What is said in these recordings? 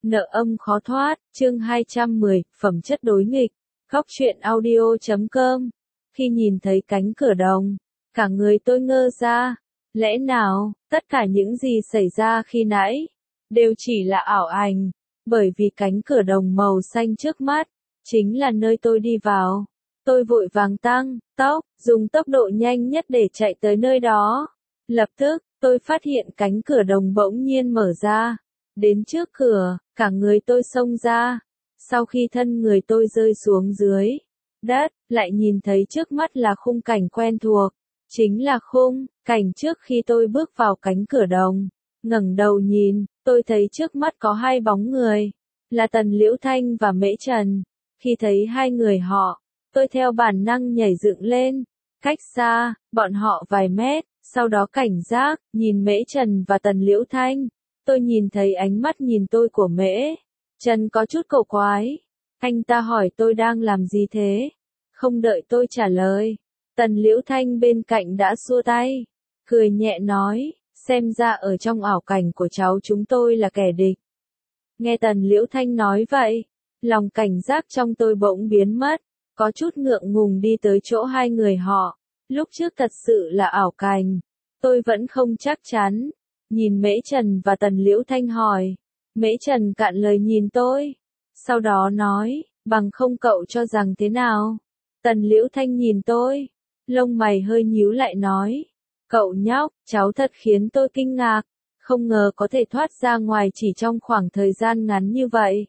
Nợ âm khó thoát, chương 210, phẩm chất đối nghịch, góc truyện audio.com. Khi nhìn thấy cánh cửa đồng, cả người tôi ngơ ra. Lẽ nào, tất cả những gì xảy ra khi nãy, đều chỉ là ảo ảnh, bởi vì cánh cửa đồng màu xanh trước mắt, chính là nơi tôi đi vào. Tôi vội vàng tăng tốc, dùng tốc độ nhanh nhất để chạy tới nơi đó. Lập tức, tôi phát hiện cánh cửa đồng bỗng nhiên mở ra. Đến trước cửa, cả người tôi xông ra. Sau khi thân người tôi rơi xuống dưới đất, lại nhìn thấy trước mắt là khung cảnh quen thuộc. Chính là khung cảnh trước khi tôi bước vào cánh cửa đồng. Ngẩng đầu nhìn, tôi thấy trước mắt có hai bóng người, là Tần Liễu Thanh và Mễ Trần. Khi thấy hai người họ, tôi theo bản năng nhảy dựng lên, cách xa bọn họ vài mét, sau đó cảnh giác nhìn Mễ Trần và Tần Liễu Thanh. Tôi nhìn thấy ánh mắt nhìn tôi của Mễ Trần có chút cổ quái. Anh ta hỏi tôi đang làm gì thế? Không đợi tôi trả lời, Tần Liễu Thanh bên cạnh đã xua tay, cười nhẹ nói, xem ra ở trong ảo cảnh của cháu chúng tôi là kẻ địch. Nghe Tần Liễu Thanh nói vậy, lòng cảnh giác trong tôi bỗng biến mất, có chút ngượng ngùng đi tới chỗ hai người họ. Lúc trước thật sự là ảo cảnh, tôi vẫn không chắc chắn. Nhìn Mễ Trần và Tần Liễu Thanh hỏi. Mễ Trần cạn lời nhìn tôi, sau đó nói, bằng không cậu cho rằng thế nào? Tần Liễu Thanh nhìn tôi, lông mày hơi nhíu lại nói, cậu nhóc, cháu thật khiến tôi kinh ngạc, không ngờ có thể thoát ra ngoài chỉ trong khoảng thời gian ngắn như vậy.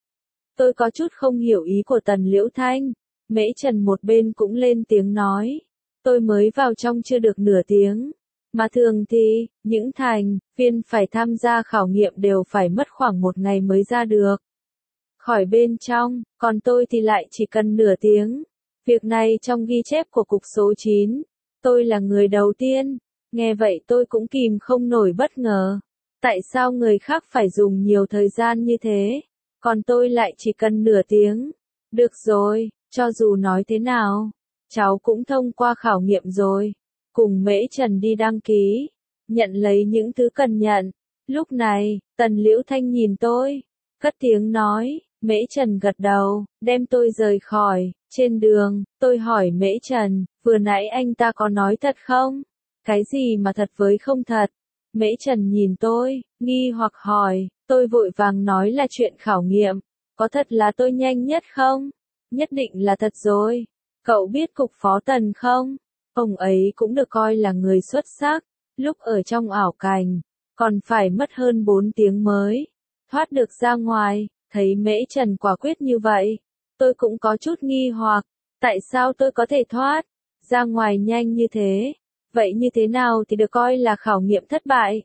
Tôi có chút không hiểu ý của Tần Liễu Thanh. Mễ Trần một bên cũng lên tiếng nói, tôi mới vào trong chưa được nửa tiếng. Mà thường thì, những thành viên phải tham gia khảo nghiệm đều phải mất khoảng một ngày mới ra được khỏi bên trong, còn tôi thì lại chỉ cần nửa tiếng. Việc này trong ghi chép của cục số 9, tôi là người đầu tiên. Nghe vậy tôi cũng kìm không nổi bất ngờ. Tại sao người khác phải dùng nhiều thời gian như thế, còn tôi lại chỉ cần nửa tiếng? Được rồi, cho dù nói thế nào, cháu cũng thông qua khảo nghiệm rồi. Cùng Mễ Trần đi đăng ký, nhận lấy những thứ cần nhận. Lúc này, Tần Liễu Thanh nhìn tôi, cất tiếng nói, Mễ Trần gật đầu, đem tôi rời khỏi. Trên đường, tôi hỏi Mễ Trần, vừa nãy anh ta có nói thật không? Cái gì mà thật với không thật? Mễ Trần nhìn tôi, nghi hoặc hỏi, tôi vội vàng nói là chuyện khảo nghiệm. Có thật là tôi nhanh nhất không? Nhất định là thật rồi. Cậu biết cục phó Tần không? Ông ấy cũng được coi là người xuất sắc, lúc ở trong ảo cảnh, còn phải mất hơn 4 tiếng mới thoát được ra ngoài. Thấy Mễ Trần quả quyết như vậy, tôi cũng có chút nghi hoặc, tại sao tôi có thể thoát ra ngoài nhanh như thế? Vậy như thế nào thì được coi là khảo nghiệm thất bại?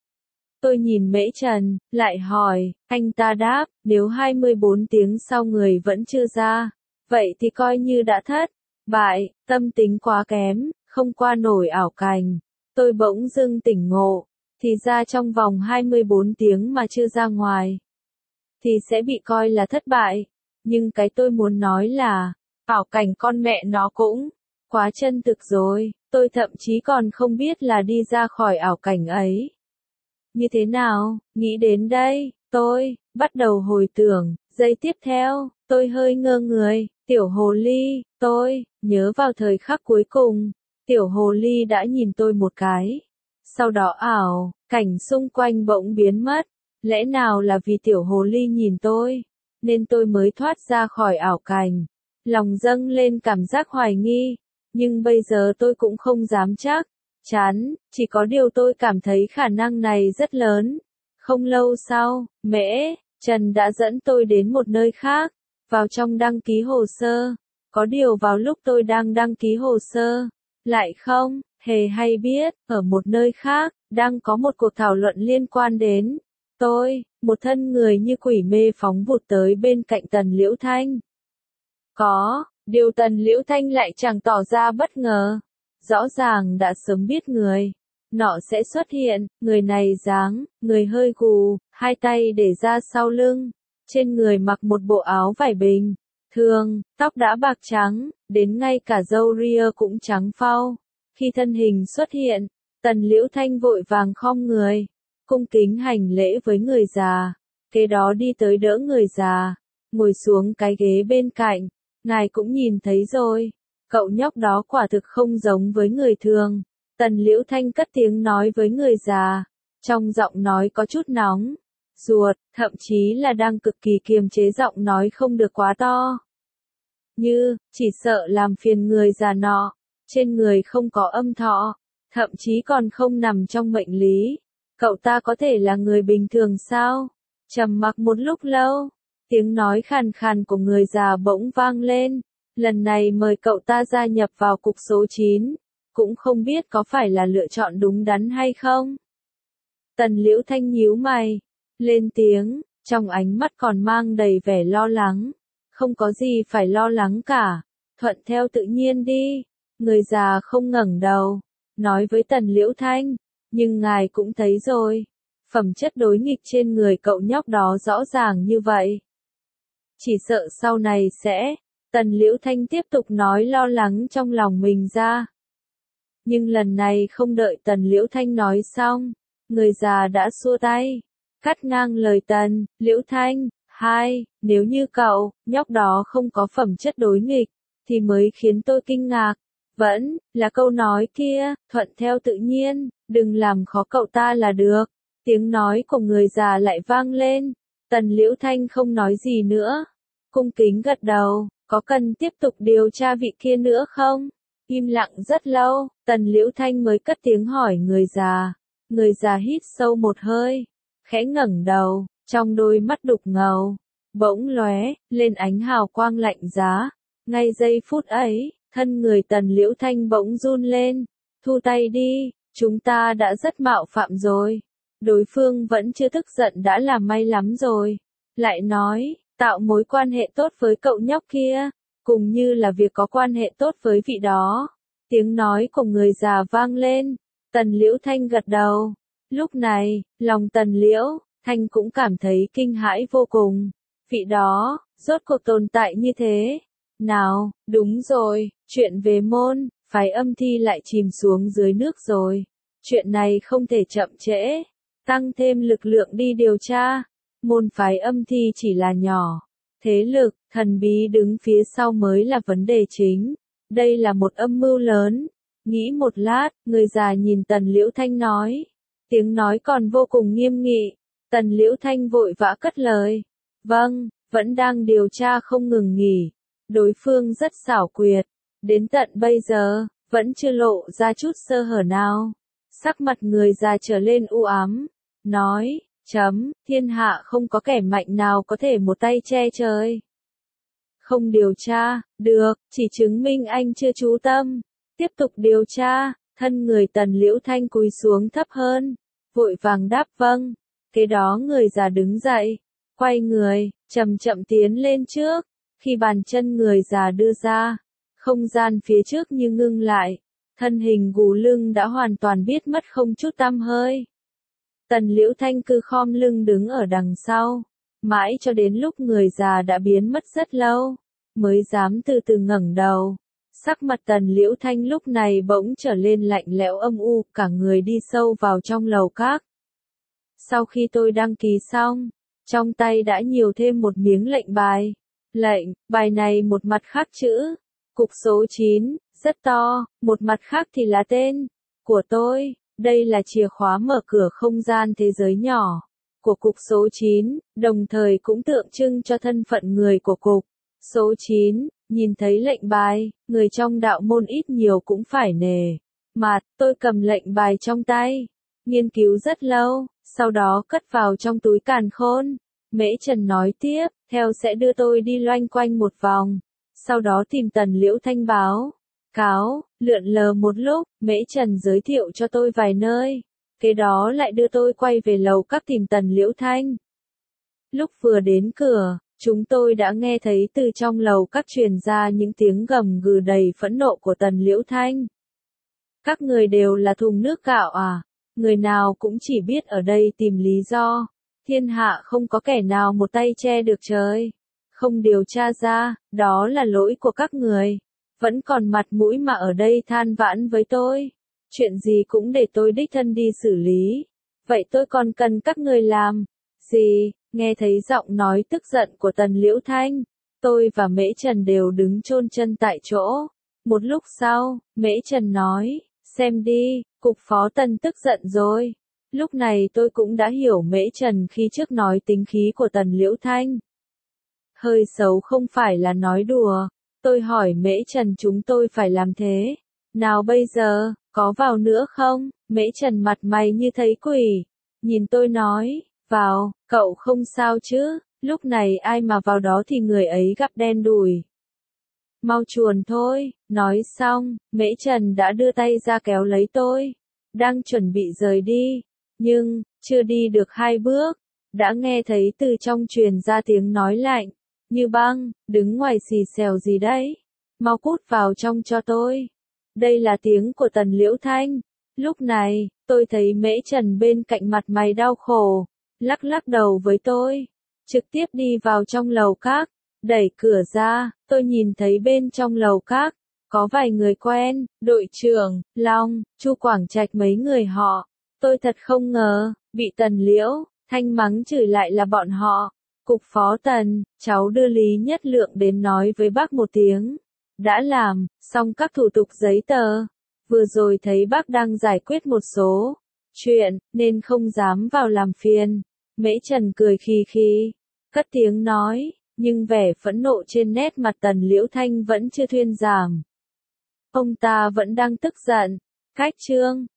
Tôi nhìn Mễ Trần, lại hỏi, anh ta đáp, nếu 24 tiếng sau người vẫn chưa ra, vậy thì coi như đã thất bại. Tâm tính quá kém, không qua nổi ảo cảnh. Tôi bỗng dưng tỉnh ngộ, thì ra trong vòng 24 tiếng mà chưa ra ngoài, thì sẽ bị coi là thất bại. Nhưng cái tôi muốn nói là, ảo cảnh con mẹ nó cũng quá chân thực rồi, tôi thậm chí còn không biết là đi ra khỏi ảo cảnh ấy như thế nào. Nghĩ đến đây, tôi bắt đầu hồi tưởng. Giây tiếp theo, tôi hơi ngơ người. Tiểu hồ ly, tôi nhớ vào thời khắc cuối cùng, tiểu hồ ly đã nhìn tôi một cái. Sau đó ảo cảnh xung quanh bỗng biến mất. Lẽ nào là vì tiểu hồ ly nhìn tôi, nên tôi mới thoát ra khỏi ảo cảnh? Lòng dâng lên cảm giác hoài nghi, nhưng bây giờ tôi cũng không dám chắc chắn, chỉ có điều tôi cảm thấy khả năng này rất lớn. Không lâu sau, Mễ Trần đã dẫn tôi đến một nơi khác, vào trong đăng ký hồ sơ. Có điều vào lúc tôi đang đăng ký hồ sơ, lại không hề hay biết, ở một nơi khác, đang có một cuộc thảo luận liên quan đến tôi. Một thân người như quỷ mê phóng vụt tới bên cạnh Tần Liễu Thanh. Có điều Tần Liễu Thanh lại chẳng tỏ ra bất ngờ. Rõ ràng đã sớm biết người nọ sẽ xuất hiện. Người này dáng người hơi gù, hai tay để ra sau lưng, trên người mặc một bộ áo vải bình thường, tóc đã bạc trắng, đến ngay cả râu ria cũng trắng phau. Khi thân hình xuất hiện, Tần Liễu Thanh vội vàng khom người, cung kính hành lễ với người già. Kế đó đi tới đỡ người già, ngồi xuống cái ghế bên cạnh. Ngài cũng nhìn thấy rồi, cậu nhóc đó quả thực không giống với người thường. Tần Liễu Thanh cất tiếng nói với người già, trong giọng nói có chút nóng, ruột, thậm chí là đang cực kỳ kiềm chế giọng nói không được quá to. Như, chỉ sợ làm phiền người già nọ, trên người không có âm thọ, thậm chí còn không nằm trong mệnh lý. Cậu ta có thể là người bình thường sao? Trầm mặc một lúc lâu, tiếng nói khàn khàn của người già bỗng vang lên. Lần này mời cậu ta gia nhập vào cục số 9, cũng không biết có phải là lựa chọn đúng đắn hay không. Tần Liễu Thanh nhíu mày, lên tiếng, trong ánh mắt còn mang đầy vẻ lo lắng. Không có gì phải lo lắng cả, thuận theo tự nhiên đi. Người già không ngẩng đầu, nói với Tần Liễu Thanh, nhưng ngài cũng thấy rồi, phẩm chất đối nghịch trên người cậu nhóc đó rõ ràng như vậy. Chỉ sợ sau này sẽ, Tần Liễu Thanh tiếp tục nói lo lắng trong lòng mình ra. Nhưng lần này không đợi Tần Liễu Thanh nói xong, người già đã xua tay, cắt ngang lời Tần Liễu Thanh. Nếu như cậu, nhóc đó không có phẩm chất đối nghịch, thì mới khiến tôi kinh ngạc. Vẫn là câu nói kia, thuận theo tự nhiên, đừng làm khó cậu ta là được. Tiếng nói của người già lại vang lên, Tần Liễu Thanh không nói gì nữa. Cung kính gật đầu, có cần tiếp tục điều tra vị kia nữa không? Im lặng rất lâu, Tần Liễu Thanh mới cất tiếng hỏi người già. Người già hít sâu một hơi, khẽ ngẩng đầu, trong đôi mắt đục ngầu, bỗng lóe lên ánh hào quang lạnh giá. Ngay giây phút ấy, thân người Tần Liễu Thanh bỗng run lên. Thu tay đi, chúng ta đã rất mạo phạm rồi. Đối phương vẫn chưa tức giận đã là may lắm rồi. Lại nói, tạo mối quan hệ tốt với cậu nhóc kia, cùng như là việc có quan hệ tốt với vị đó. Tiếng nói của người già vang lên, Tần Liễu Thanh gật đầu. Lúc này, lòng Tần Liễu Thanh cũng cảm thấy kinh hãi vô cùng. Vị đó, rốt cuộc tồn tại như thế. Nào, đúng rồi, chuyện về môn phái âm thi lại chìm xuống dưới nước rồi. Chuyện này không thể chậm trễ, tăng thêm lực lượng đi điều tra. Môn phái âm thi chỉ là nhỏ, thế lực thần bí đứng phía sau mới là vấn đề chính. Đây là một âm mưu lớn. Nghĩ một lát, người già nhìn Tần Liễu Thanh nói. Tiếng nói còn vô cùng nghiêm nghị. Tần Liễu Thanh vội vã cất lời. Vâng, vẫn đang điều tra không ngừng nghỉ. Đối phương rất xảo quyệt. Đến tận bây giờ, vẫn chưa lộ ra chút sơ hở nào. Sắc mặt người già trở lên u ám. Nói, thiên hạ không có kẻ mạnh nào có thể một tay che trời. Không điều tra, được, chỉ chứng minh anh chưa chú tâm. Tiếp tục điều tra, thân người Tần Liễu Thanh cúi xuống thấp hơn. Vội vàng đáp vâng. Kế đó người già đứng dậy, quay người, chậm chậm tiến lên trước. Khi bàn chân người già đưa ra, không gian phía trước như ngưng lại. Thân hình gù lưng đã hoàn toàn biết mất không chút tăm hơi. Tần Liễu Thanh cứ khom lưng đứng ở đằng sau, mãi cho đến lúc người già đã biến mất rất lâu, mới dám từ từ ngẩng đầu. Sắc mặt Tần Liễu Thanh lúc này bỗng trở lên lạnh lẽo âm u, cả người đi sâu vào trong lầu các. Sau khi tôi đăng ký xong, trong tay đã nhiều thêm một miếng lệnh bài. Lệnh bài này một mặt khắc chữ cục số 9, rất to, một mặt khác thì là tên của tôi. Đây là chìa khóa mở cửa không gian thế giới nhỏ của cục số 9, đồng thời cũng tượng trưng cho thân phận người của cục số 9. Nhìn thấy lệnh bài, người trong đạo môn ít nhiều cũng phải nể mặt. Tôi cầm lệnh bài trong tay, nghiên cứu rất lâu, sau đó cất vào trong túi càn khôn. Mễ Trần nói tiếp, theo sẽ đưa tôi đi loanh quanh một vòng, sau đó tìm Tần Liễu Thanh báo cáo. Lượn lờ một lúc, Mễ Trần giới thiệu cho tôi vài nơi, kế đó lại đưa tôi quay về lầu các tìm Tần Liễu Thanh. Lúc vừa đến cửa, chúng tôi đã nghe thấy từ trong lầu các truyền ra những tiếng gầm gừ đầy phẫn nộ của Tần Liễu Thanh. Các người đều là thùng nước gạo à? Người nào cũng chỉ biết ở đây tìm lý do. Thiên hạ không có kẻ nào một tay che được trời. Không điều tra ra, đó là lỗi của các người. Vẫn còn mặt mũi mà ở đây than vãn với tôi. Chuyện gì cũng để tôi đích thân đi xử lý. Vậy tôi còn cần các người làm gì? Nghe thấy giọng nói tức giận của Tần Liễu Thanh, tôi và Mễ Trần đều đứng chôn chân tại chỗ. Một lúc sau, Mễ Trần nói, xem đi, cục phó Tần tức giận rồi. Lúc này tôi cũng đã hiểu Mễ Trần khi trước nói tính khí của Tần Liễu Thanh. Hơi xấu không phải là nói đùa. Tôi hỏi Mễ Trần chúng tôi phải làm thế. Nào bây giờ, có vào nữa không? Mễ Trần mặt mày như thấy quỷ. Nhìn tôi nói, vào, cậu không sao chứ? Lúc này ai mà vào đó thì người ấy gặp đen đủi. Mau chuồn thôi, nói xong, Mễ Trần đã đưa tay ra kéo lấy tôi. Đang chuẩn bị rời đi. Nhưng, chưa đi được 2 bước, đã nghe thấy từ trong truyền ra tiếng nói lạnh, như băng, đứng ngoài xì xèo gì đấy, mau cút vào trong cho tôi. Đây là tiếng của Tần Liễu Thanh. Lúc này, tôi thấy Mễ Trần bên cạnh mặt mày đau khổ, lắc lắc đầu với tôi, trực tiếp đi vào trong lầu các, đẩy cửa ra, tôi nhìn thấy bên trong lầu các, có vài người quen, đội trưởng, Long, Chu Quảng Trạch mấy người họ. Tôi thật không ngờ, bị Tần Liễu Thanh mắng chửi lại là bọn họ. Cục phó Tần, cháu đưa Lý Nhất Lượng đến nói với bác một tiếng. Đã làm, xong các thủ tục giấy tờ. Vừa rồi thấy bác đang giải quyết một số chuyện, nên không dám vào làm phiền. Mễ Trần cười khì khì, cất tiếng nói, nhưng vẻ phẫn nộ trên nét mặt Tần Liễu Thanh vẫn chưa thuyên giảm. Ông ta vẫn đang tức giận. Cách chương